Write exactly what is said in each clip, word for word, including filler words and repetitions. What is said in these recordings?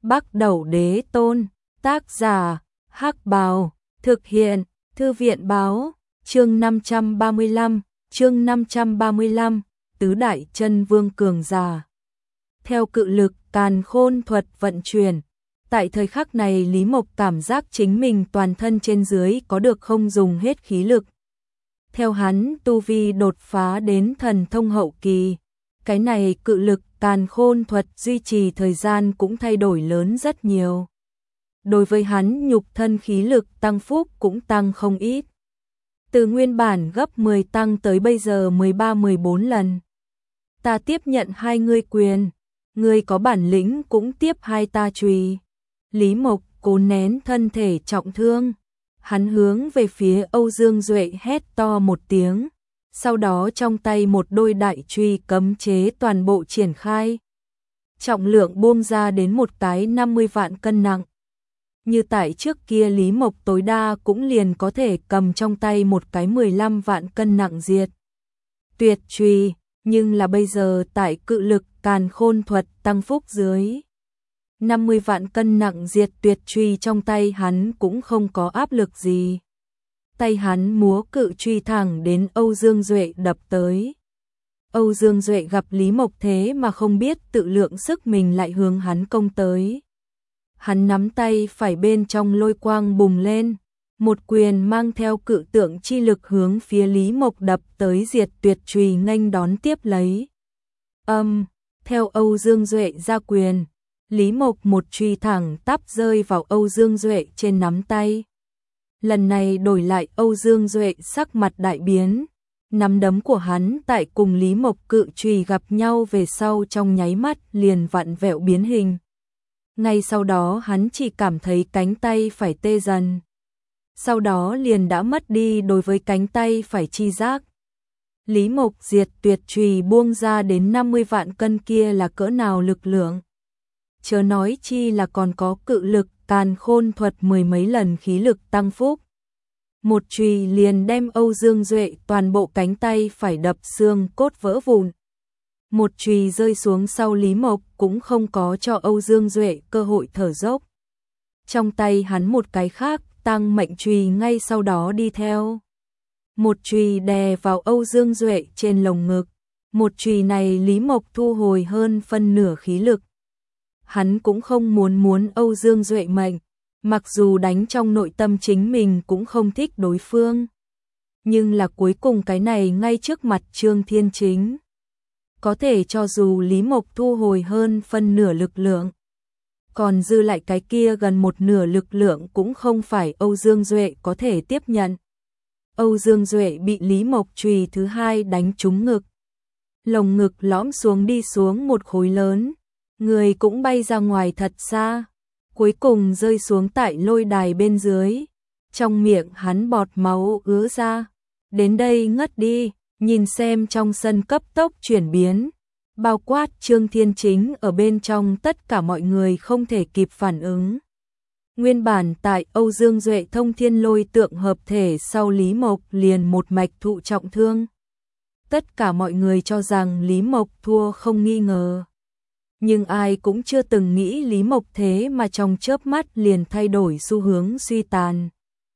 Bắc Đẩu Đế Tôn, tác giả, Hắc Bào, thực hiện, Thư viện Báo, chương năm trăm ba mươi lăm, chương năm trăm ba mươi lăm, Tứ Đại Chân Vương cường giả. Theo cự lực càn khôn thuật vận chuyển, tại thời khắc này Lý Mộc cảm giác chính mình toàn thân trên dưới có được không dùng hết khí lực. Theo hắn tu vi đột phá đến thần thông hậu kỳ, cái này cự lực càn khôn thuật duy trì thời gian cũng thay đổi lớn rất nhiều. Đối với hắn nhục thân khí lực tăng phúc cũng tăng không ít. Từ nguyên bản gấp mười tăng tới bây giờ mười ba mười bốn lần. Ta tiếp nhận hai ngươi quyền, ngươi có bản lĩnh cũng tiếp hai ta chùy. Lý Mộc cố nén thân thể trọng thương, hắn hướng về phía Âu Dương Duệ hét to một tiếng, sau đó trong tay một đôi đại chùy cấm chế toàn bộ triển khai. Trọng lượng buông ra đến một cái năm mươi vạn cân nặng. Như tại trước kia Lý Mộc tối đa cũng liền có thể cầm trong tay một cái mười lăm vạn cân nặng diệt tuyệt chùy, nhưng là bây giờ tại cự lực càn khôn thuật tăng phúc dưới, năm mươi vạn cân nặng diệt tuyệt chùy trong tay hắn cũng không có áp lực gì. Tay hắn múa cự chùy thẳng đến Âu Dương Duệ đập tới. Âu Dương Duệ gặp Lý Mộc thế mà không biết tự lượng sức mình lại hướng hắn công tới. Hắn nắm tay phải bên trong lôi quang bùng lên, một quyền mang theo cự tượng chi lực hướng phía Lý Mộc đập tới diệt tuyệt chùy nghênh đón tiếp lấy. Âm, um, theo Âu Dương Duệ ra quyền, Lý Mộc một chùy thẳng tắp rơi vào Âu Dương Duệ trên nắm tay. Lần này đổi lại Âu Dương Duệ sắc mặt đại biến, nắm đấm của hắn tại cùng Lý Mộc cự chùy gặp nhau về sau trong nháy mắt liền vặn vẹo biến hình. Ngay sau đó hắn chỉ cảm thấy cánh tay phải tê dần. Sau đó liền đã mất đi đối với cánh tay phải chi giác. Lý Mộc diệt tuyệt chùy buông ra đến năm mươi vạn cân kia là cỡ nào lực lượng. Chớ nói chi là còn có cự lực càn khôn thuật mười mấy lần khí lực tăng phúc. Một chùy liền đem Âu Dương Duệ toàn bộ cánh tay phải đập xương cốt vỡ vụn. Một chùy rơi xuống sau Lý Mộc cũng không có cho Âu Dương Duệ cơ hội thở dốc. Trong tay hắn một cái khác tăng mệnh chùy ngay sau đó đi theo. Một chùy đè vào Âu Dương Duệ trên lồng ngực. Một chùy này Lý Mộc thu hồi hơn phân nửa khí lực. Hắn cũng không muốn muốn Âu Dương Duệ mệnh, mặc dù đánh trong nội tâm chính mình cũng không thích đối phương. Nhưng là cuối cùng cái này ngay trước mặt Trương Thiên Chính. Có thể cho dù Lý Mộc thu hồi hơn phân nửa lực lượng, còn dư lại cái kia gần một nửa lực lượng cũng không phải Âu Dương Duệ có thể tiếp nhận. Âu Dương Duệ bị Lý Mộc chùy thứ hai đánh trúng ngực. Lồng ngực lõm xuống đi xuống một khối lớn, người cũng bay ra ngoài thật xa, cuối cùng rơi xuống tại lôi đài bên dưới. Trong miệng hắn bọt máu ứa ra, đến đây ngất đi. Nhìn xem trong sân cấp tốc chuyển biến, bao quát Trương Thiên Chính ở bên trong tất cả mọi người không thể kịp phản ứng. Nguyên bản tại Âu Dương Duệ thông thiên lôi tượng hợp thể sau Lý Mộc liền một mạch thụ trọng thương. Tất cả mọi người cho rằng Lý Mộc thua không nghi ngờ. Nhưng ai cũng chưa từng nghĩ Lý Mộc thế mà trong chớp mắt liền thay đổi xu hướng suy tàn.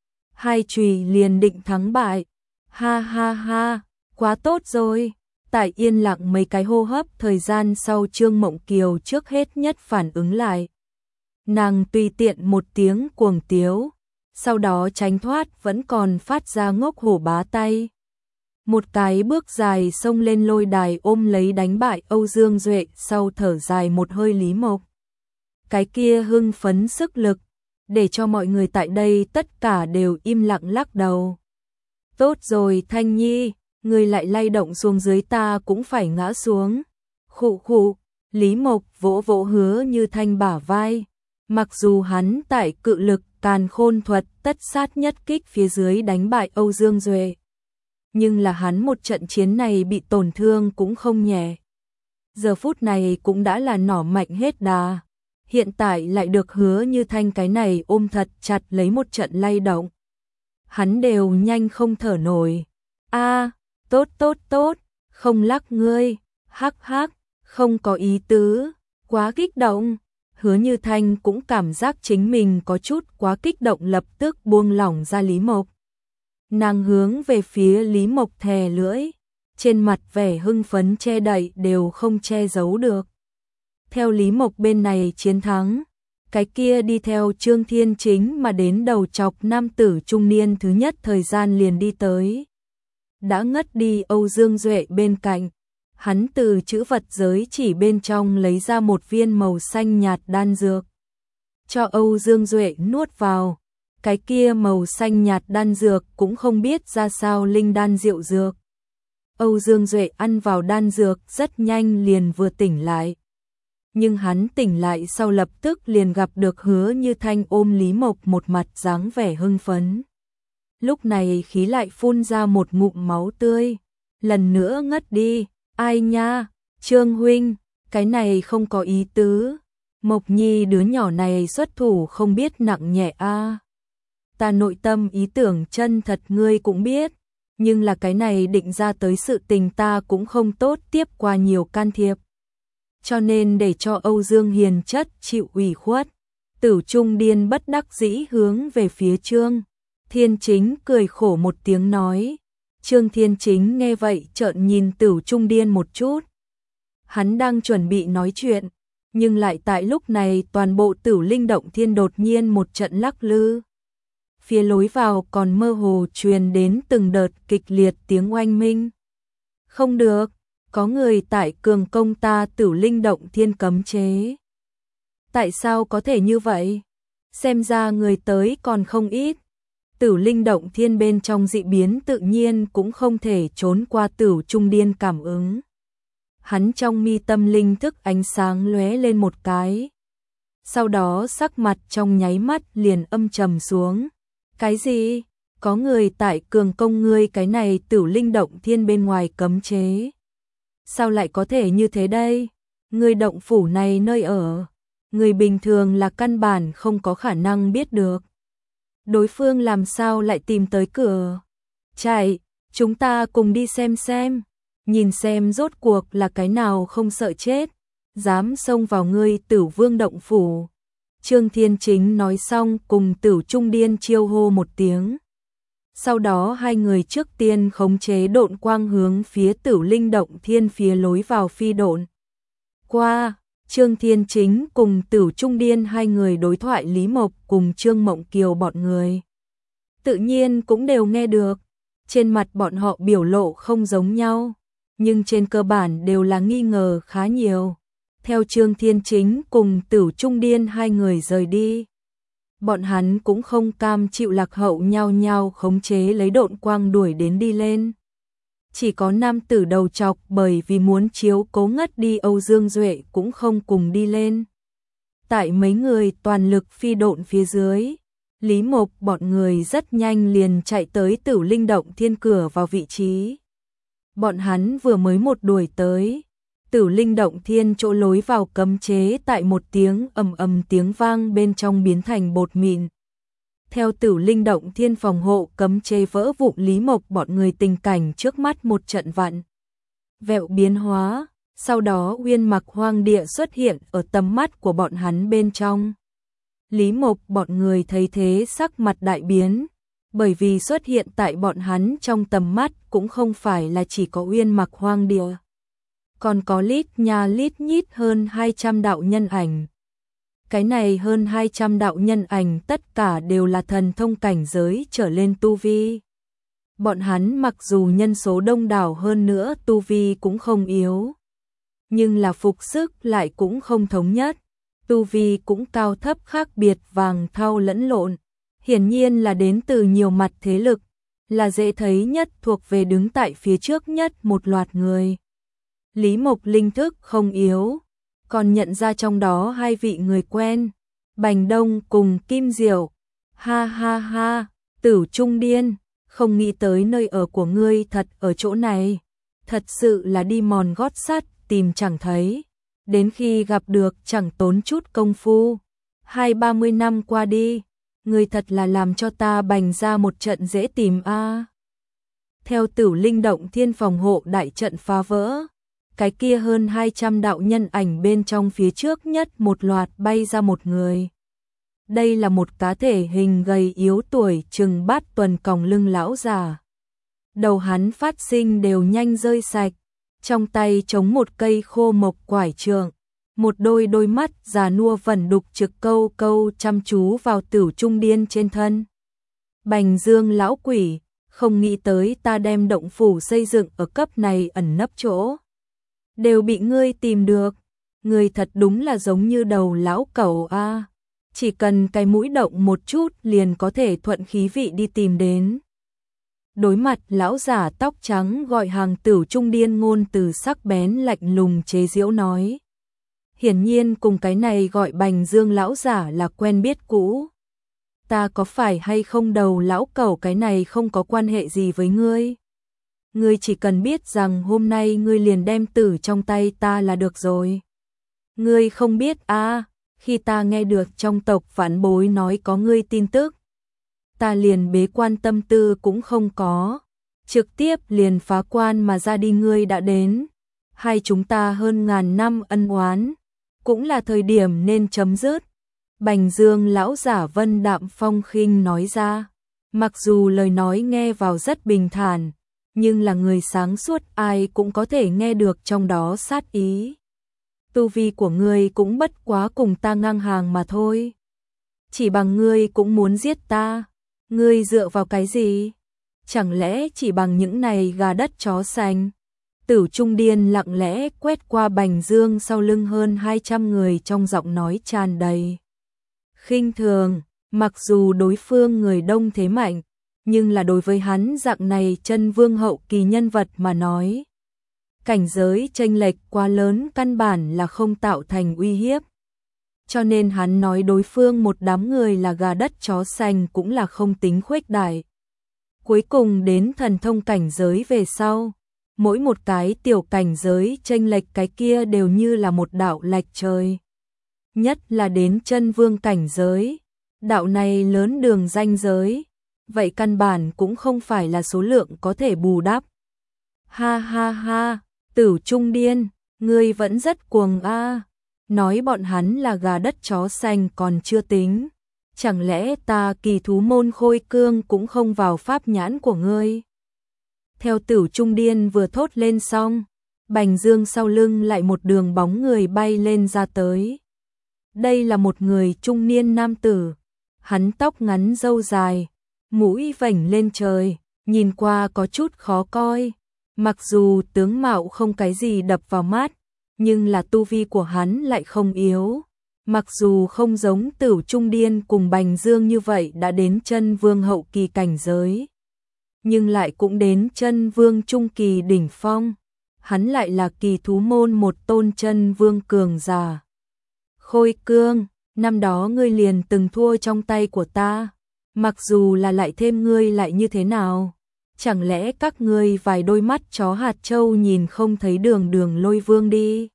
Hai chùy liền định thắng bại. Ha ha ha. Quá tốt rồi, tại yên lặng mấy cái hô hấp thời gian sau Trương Mộng Kiều trước hết nhất phản ứng lại. Nàng tùy tiện một tiếng cuồng tiếu, sau đó tránh thoát vẫn còn phát ra ngốc hổ bá tay. Một cái bước dài xông lên lôi đài ôm lấy đánh bại Âu Dương Duệ sau thở dài một hơi Lý Mộc. Cái kia hưng phấn sức lực, để cho mọi người tại đây tất cả đều im lặng lắc đầu. Tốt rồi Thanh Nhi. Người lại lay động xuống dưới ta cũng phải ngã xuống. Khụ khụ, Lý Mộc vỗ vỗ Hứa Như Thanh bả vai. Mặc dù hắn tại cự lực càn khôn thuật tất sát nhất kích phía dưới đánh bại Âu Dương Duệ, nhưng là hắn một trận chiến này bị tổn thương cũng không nhẹ. Giờ phút này cũng đã là nỏ mạnh hết đà. Hiện tại lại được Hứa Như Thanh cái này ôm thật chặt lấy một trận lay động. Hắn đều nhanh không thở nổi. A, tốt tốt tốt, không lắc ngươi, hắc hắc, không có ý tứ, quá kích động. Hứa Như Thanh cũng cảm giác chính mình có chút quá kích động, lập tức buông lỏng ra Lý Mộc. Nàng hướng về phía Lý Mộc thè lưỡi, trên mặt vẻ hưng phấn che đậy đều không che giấu được. Theo Lý Mộc bên này chiến thắng, cái kia đi theo Trương Thiên Chính mà đến đầu chọc nam tử trung niên thứ nhất thời gian liền đi tới. Đã ngất đi Âu Dương Duệ bên cạnh, hắn từ chữ vật giới chỉ bên trong lấy ra một viên màu xanh nhạt đan dược, cho Âu Dương Duệ nuốt vào. Cái kia màu xanh nhạt đan dược cũng không biết ra sao linh đan diệu dược. Âu Dương Duệ ăn vào đan dược rất nhanh liền vừa tỉnh lại. Nhưng hắn tỉnh lại sau lập tức liền gặp được Hứa Như Thanh ôm Lý Mộc, một mặt dáng vẻ hưng phấn. Lúc này khí lại phun ra một ngụm máu tươi, lần nữa ngất đi. Ai nha, Trương huynh, cái này không có ý tứ. Mộc Nhi đứa nhỏ này xuất thủ không biết nặng nhẹ a. À. Ta nội tâm ý tưởng chân thật ngươi cũng biết, nhưng là cái này định ra tới sự tình ta cũng không tốt tiếp qua nhiều can thiệp. Cho nên để cho Âu Dương hiền chất chịu ủy khuất. Tử Trung Điên bất đắc dĩ hướng về phía Trương Thiên Chính cười khổ một tiếng nói. Trương Thiên Chính nghe vậy trợn nhìn Tử Trung Điên một chút. Hắn đang chuẩn bị nói chuyện, nhưng lại tại lúc này toàn bộ Tử Linh Động Thiên đột nhiên một trận lắc lư. Phía lối vào còn mơ hồ truyền đến từng đợt kịch liệt tiếng oanh minh. Không được, có người tại cường công ta Tử Linh Động Thiên cấm chế. Tại sao có thể như vậy? Xem ra người tới còn không ít. Tử Linh Động Thiên bên trong dị biến tự nhiên cũng không thể trốn qua Tử Trung Điên cảm ứng. Hắn trong mi tâm linh thức ánh sáng lóe lên một cái. Sau đó sắc mặt trong nháy mắt liền âm trầm xuống. Cái gì? Có người tại cường công ngươi cái này Tử Linh Động Thiên bên ngoài cấm chế. Sao lại có thể như thế đây? Ngươi động phủ này nơi ở, người bình thường là căn bản không có khả năng biết được. Đối phương làm sao lại tìm tới cửa? Chạy, chúng ta cùng đi xem xem, nhìn xem rốt cuộc là cái nào không sợ chết, dám xông vào ngươi Tử Vương động phủ. Trương Thiên Chính nói xong cùng Tử Trung Điên chiêu hô một tiếng. Sau đó hai người trước tiên khống chế độn quang hướng phía Tử Linh Động Thiên phía lối vào phi độn. Qua, Trương Thiên Chính cùng Tử Trung Điên hai người đối thoại Lý Mộc cùng Trương Mộng Kiều bọn người. Tự nhiên cũng đều nghe được, trên mặt bọn họ biểu lộ không giống nhau, nhưng trên cơ bản đều là nghi ngờ khá nhiều. Theo Trương Thiên Chính cùng Tử Trung Điên hai người rời đi, bọn hắn cũng không cam chịu lạc hậu, nhau nhau khống chế lấy độn quang đuổi đến đi lên. Chỉ có nam tử đầu chọc bởi vì muốn chiếu cố ngất đi Âu Dương Duệ cũng không cùng đi lên. Tại mấy người toàn lực phi độn phía dưới, Lý Mộc bọn người rất nhanh liền chạy tới Tử Linh Động Thiên cửa vào vị trí. Bọn hắn vừa mới một đuổi tới, Tử Linh Động Thiên chỗ lối vào cấm chế tại một tiếng ầm ầm tiếng vang bên trong biến thành bột mịn. Theo Tử Linh Động Thiên phòng hộ cấm chế vỡ vụn, Lý Mộc bọn người tình cảnh trước mắt một trận vặn vẹo biến hóa, sau đó Uyên Mặc Hoang Địa xuất hiện ở tầm mắt của bọn hắn bên trong. Lý Mộc bọn người thấy thế sắc mặt đại biến, bởi vì xuất hiện tại bọn hắn trong tầm mắt cũng không phải là chỉ có Uyên Mặc Hoang Địa, còn có lít nha lít nhít hơn hai trăm đạo nhân ảnh. Cái này hơn hai trăm đạo nhân ảnh tất cả đều là thần thông cảnh giới trở lên tu vi. Bọn hắn mặc dù nhân số đông đảo hơn nữa tu vi cũng không yếu, nhưng là phục sức lại cũng không thống nhất, tu vi cũng cao thấp khác biệt, vàng thau lẫn lộn, hiển nhiên là đến từ nhiều mặt thế lực, là dễ thấy nhất thuộc về đứng tại phía trước nhất một loạt người. Lý Mộc linh thức không yếu, còn nhận ra trong đó hai vị người quen, Bành Đông cùng Kim Diệu. Ha ha ha, Tử Trung Điên, không nghĩ tới nơi ở của ngươi thật ở chỗ này, thật sự là đi mòn gót sắt tìm chẳng thấy, đến khi gặp được chẳng tốn chút công phu. Hai ba mươi năm qua đi, ngươi thật là làm cho ta Bành ra một trận dễ tìm a. À. Theo Tử Linh Động Thiên phòng hộ đại trận phá vỡ, cái kia hơn hai trăm đạo nhân ảnh bên trong phía trước nhất một loạt bay ra một người. Đây là một cá thể hình gầy yếu tuổi chừng bát tuần còng lưng lão già. Đầu hắn phát sinh đều nhanh rơi sạch, trong tay chống một cây khô mộc quải trượng, một đôi đôi mắt già nua vẩn đục trực câu câu chăm chú vào Tửu Trung Điên trên thân. Bành Dương lão quỷ, không nghĩ tới ta đem động phủ xây dựng ở cấp này ẩn nấp chỗ đều bị ngươi tìm được, ngươi thật đúng là giống như đầu lão cẩu a, à. Chỉ cần cái mũi động một chút liền có thể thuận khí vị đi tìm đến. Đối mặt lão giả tóc trắng gọi hàng Tửu Trung Điên ngôn từ sắc bén lạnh lùng chế giễu nói. Hiển nhiên cùng cái này gọi Bành Dương lão giả là quen biết cũ. Ta có phải hay không đầu lão cẩu, cái này không có quan hệ gì với ngươi. Ngươi chỉ cần biết rằng hôm nay ngươi liền đem tử trong tay ta là được rồi. Ngươi không biết à, khi ta nghe được trong tộc vãn bối nói có ngươi tin tức, ta liền bế quan tâm tư cũng không có, trực tiếp liền phá quan mà ra đi. Ngươi đã đến, hai chúng ta hơn ngàn năm ân oán, cũng là thời điểm nên chấm dứt. Bành Dương lão giả vân đạm phong khinh nói ra, mặc dù lời nói nghe vào rất bình thản, nhưng là người sáng suốt ai cũng có thể nghe được trong đó sát ý. Tu vi của ngươi cũng bất quá cùng ta ngang hàng mà thôi. Chỉ bằng ngươi cũng muốn giết ta, ngươi dựa vào cái gì? Chẳng lẽ chỉ bằng những này gà đất chó sành? Tửu Trung Điên lặng lẽ quét qua Bành Dương sau lưng hơn hai trăm người, trong giọng nói tràn đầy khinh thường. Mặc dù đối phương người đông thế mạnh, nhưng là đối với hắn dạng này chân vương hậu kỳ nhân vật mà nói, cảnh giới chênh lệch quá lớn căn bản là không tạo thành uy hiếp. Cho nên hắn nói đối phương một đám người là gà đất chó sành cũng là không tính khuếch đại. Cuối cùng đến thần thông cảnh giới về sau, mỗi một cái tiểu cảnh giới chênh lệch cái kia đều như là một đạo lệch trời. Nhất là đến chân vương cảnh giới, đạo này lớn đường ranh giới, vậy căn bản cũng không phải là số lượng có thể bù đắp. Ha ha ha, Tửu Trung Điên, ngươi vẫn rất cuồng a. À. Nói bọn hắn là gà đất chó sành còn chưa tính, chẳng lẽ ta Kỳ Thú môn Khôi Cương cũng không vào pháp nhãn của ngươi? Theo Tửu Trung Điên vừa thốt lên xong, Bành Dương sau lưng lại một đường bóng người bay lên ra tới. Đây là một người trung niên nam tử, hắn tóc ngắn râu dài, mũi vểnh lên trời, nhìn qua có chút khó coi. Mặc dù tướng mạo không cái gì đập vào mắt, nhưng là tu vi của hắn lại không yếu. Mặc dù không giống Tửu Trung Điên cùng Bành Dương như vậy đã đến chân vương hậu kỳ cảnh giới, nhưng lại cũng đến chân vương trung kỳ đỉnh phong. Hắn lại là Kỳ Thú môn một tôn chân vương cường giả. Khôi Cương, năm đó ngươi liền từng thua trong tay của ta, mặc dù là lại thêm ngươi lại như thế nào? Chẳng lẽ các ngươi vài đôi mắt chó hạt châu nhìn không thấy đường đường Lôi Vương đi?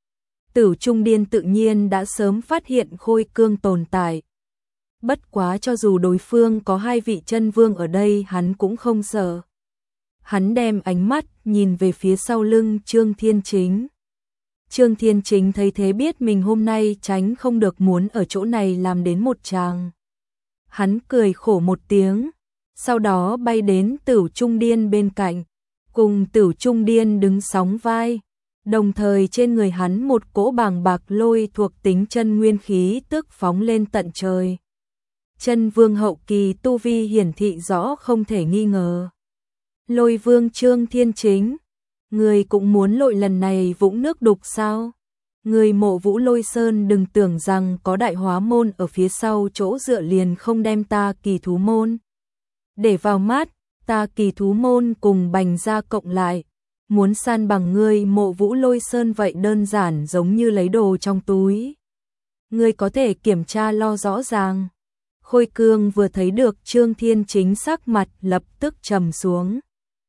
Tửu Trung Điên tự nhiên đã sớm phát hiện Khôi Cương tồn tại. Bất quá cho dù đối phương có hai vị chân vương ở đây hắn cũng không sợ. Hắn đem ánh mắt nhìn về phía sau lưng Trương Thiên Chính. Trương Thiên Chính thấy thế biết mình hôm nay tránh không được muốn ở chỗ này làm đến một tràng. Hắn cười khổ một tiếng, sau đó bay đến Tửu Trung Điên bên cạnh, cùng Tửu Trung Điên đứng sóng vai, đồng thời trên người hắn một cỗ bàng bạc lôi thuộc tính chân nguyên khí tức phóng lên tận trời. Chân vương hậu kỳ tu vi hiển thị rõ không thể nghi ngờ. Lôi Vương Trương Thiên Chính, người cũng muốn lội lần này vũng nước đục sao? Người Mộ Vũ Lôi Sơn đừng tưởng rằng có Đại Hóa môn ở phía sau chỗ dựa liền không đem ta Kỳ Thú môn để vào mắt. Ta Kỳ Thú môn cùng Bành gia cộng lại, muốn san bằng ngươi Mộ Vũ Lôi Sơn vậy đơn giản giống như lấy đồ trong túi. Ngươi có thể kiểm tra lo rõ ràng. Khôi Cương vừa thấy được Trương Thiên Chính sắc mặt lập tức trầm xuống.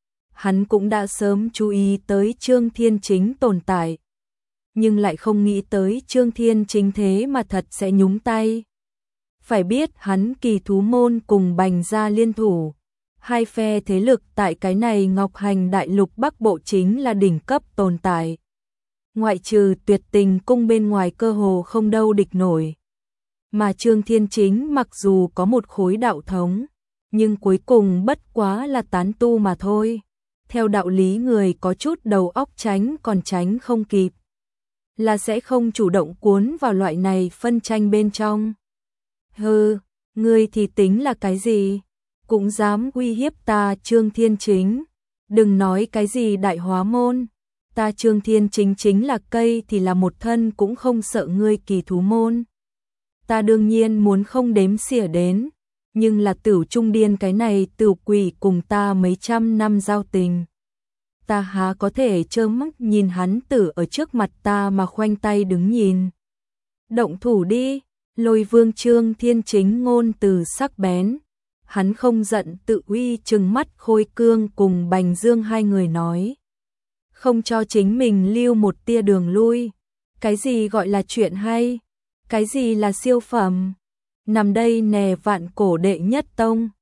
Hắn cũng đã sớm chú ý tới Trương Thiên Chính tồn tại, nhưng lại không nghĩ tới Trương Thiên Chính thế mà thật sẽ nhúng tay. Phải biết hắn Kỳ Thú môn cùng Bành gia liên thủ, hai phe thế lực tại cái này Ngọc Hành đại lục Bắc Bộ chính là đỉnh cấp tồn tại. ngoại trừ Tuyệt Tình cung bên ngoài cơ hồ không đâu địch nổi. Mà Trương Thiên Chính mặc dù có một khối đạo thống, nhưng cuối cùng bất quá là tán tu mà thôi. Theo đạo lý người có chút đầu óc tránh còn tránh không kịp, là sẽ không chủ động cuốn vào loại này phân tranh bên trong. Hừ, ngươi thì tính là cái gì? Cũng dám uy hiếp ta Trương Thiên Chính. Đừng nói cái gì đại hóa môn. Ta Trương Thiên Chính chính là cây thì là một thân cũng không sợ ngươi Kỳ Thú môn. Ta đương nhiên muốn không đếm xỉa đến, nhưng là Tửu Trung Điên cái này Tửu quỷ cùng ta mấy trăm năm giao tình. Ta há có thể trơ mắt nhìn hắn tử ở trước mặt ta mà khoanh tay đứng nhìn. Động thủ đi, Lôi Vương Trương Thiên Chính ngôn từ sắc bén. Hắn không giận tự uy trừng mắt Khôi Cương cùng Bành Dương hai người nói. Không cho chính mình lưu một tia đường lui. Cái gì gọi là chuyện hay? Cái gì là siêu phẩm? Nằm đây nè vạn cổ đệ nhất tông.